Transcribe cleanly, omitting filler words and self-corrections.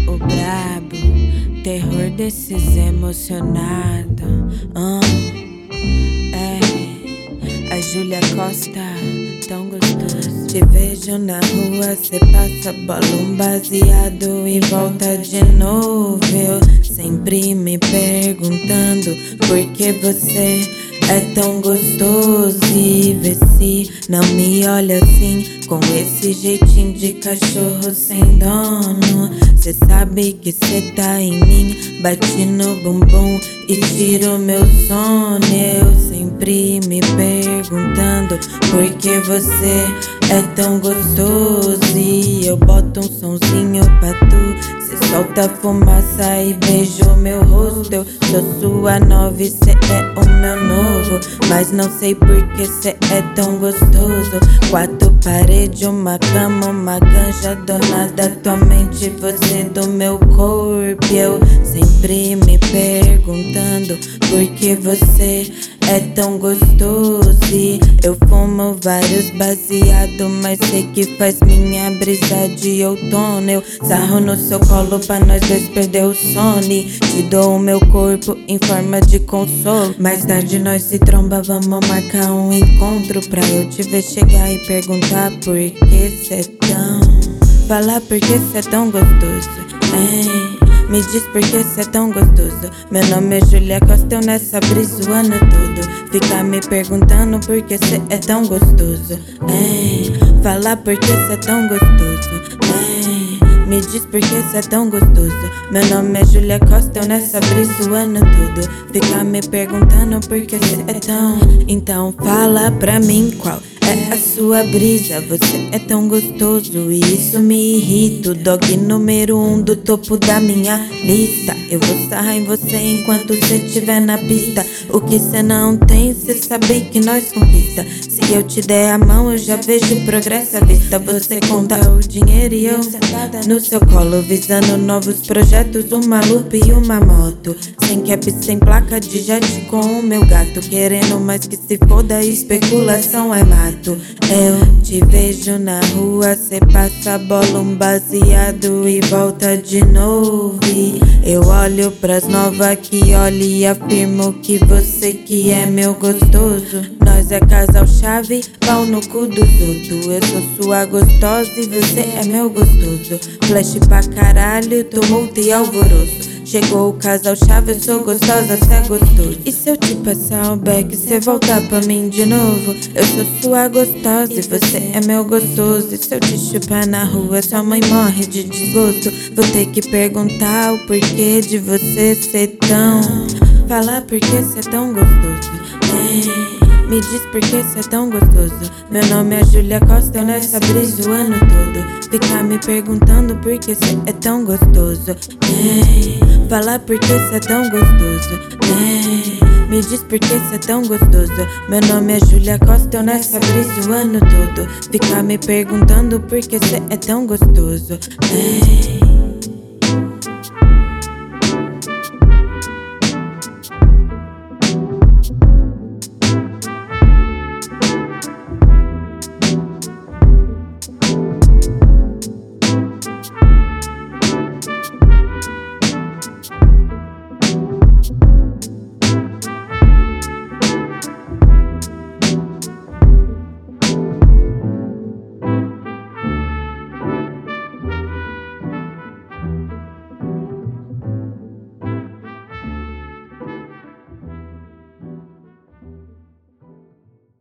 o brabo, terror desses emocionados. A Júlia Costa, tão gostoso. Te vejo na rua, cê passa bola, um baseado e volta de novo. Eu sempre me perguntando por que você é tão gostoso. E vê se não me olha assim, com esse jeitinho de cachorro sem dono. Cê sabe que cê tá em mim, bate no bumbum e tira o meu sono. Eu sempre me perguntando por que você é tão gostoso. E eu boto um sonzinho pra tu, cê solta fumaça e beija o meu rosto. Eu sou sua nova e cê é o meu novo, mas não sei por que cê é tão gostoso. Quatro paredes, uma cama, uma ganja, dona da tua mente, você do meu corpo. Eu sempre me perguntando por que você é tão gostoso. E eu fumo vários baseado, mas sei que faz minha brisa de outono. Eu sarro no seu colo pra nós dois perder o sono, e te dou o meu corpo em forma de consolo. Mais tarde nós se tromba, vamos marcar um encontro pra eu te ver chegar e perguntar por que cê é tão... Falar por que cê é tão gostoso, me diz por que cê é tão gostoso. Meu nome é Júlia Costa, eu nessa brisa o ano todo. Fica me perguntando por que cê é tão gostoso, falar por que cê é tão gostoso, me diz por que cê é tão gostoso. Meu nome é Júlia Costa, eu nessa brisa o ano todo. Fica me perguntando por que cê é tão... Então fala pra mim qual é a sua brisa. Você é tão gostoso e isso me irrita. O dog número 1 do topo da minha lista. Eu vou sarrar em você enquanto cê estiver na pista. O que cê não tem, cê sabe que nós conquista. Se eu te der a mão, eu já vejo progresso à vista. Você conta o dinheiro e eu sentada no seu colo, visando novos projetos, uma lupa e uma moto. Sem cap, sem placa de jet, com o meu gato. Querendo mais que se foda, especulação é mato. Eu te vejo na rua, cê passa bola, um baseado e volta de novo. E eu olho pras novas que olho e afirmo que você que é meu gostoso. Nós é casal chave, pau no cu dos outros. Eu sou sua gostosa e você é meu gostoso. Flash pra caralho, tumulto e alvoroço. Chegou o casal chave, eu sou gostosa, cê é gostoso. E se eu te passar o back, cê voltar pra mim de novo? Eu sou sua gostosa e você é meu gostoso. E se eu te chupar na rua, sua mãe morre de desgosto. Vou ter que perguntar o porquê de você ser tão... Falar por que cê é tão gostoso, me diz por que cê é tão gostoso. Meu nome é Júlia Costa, eu nessa brisa o ano todo. Fica me perguntando por que cê é tão gostoso, falar por que cê é tão gostoso, me diz por que cê é tão gostoso. Meu nome é Júlia Costa, eu nessa brisa o ano todo. Fica me perguntando por que cê é tão gostoso,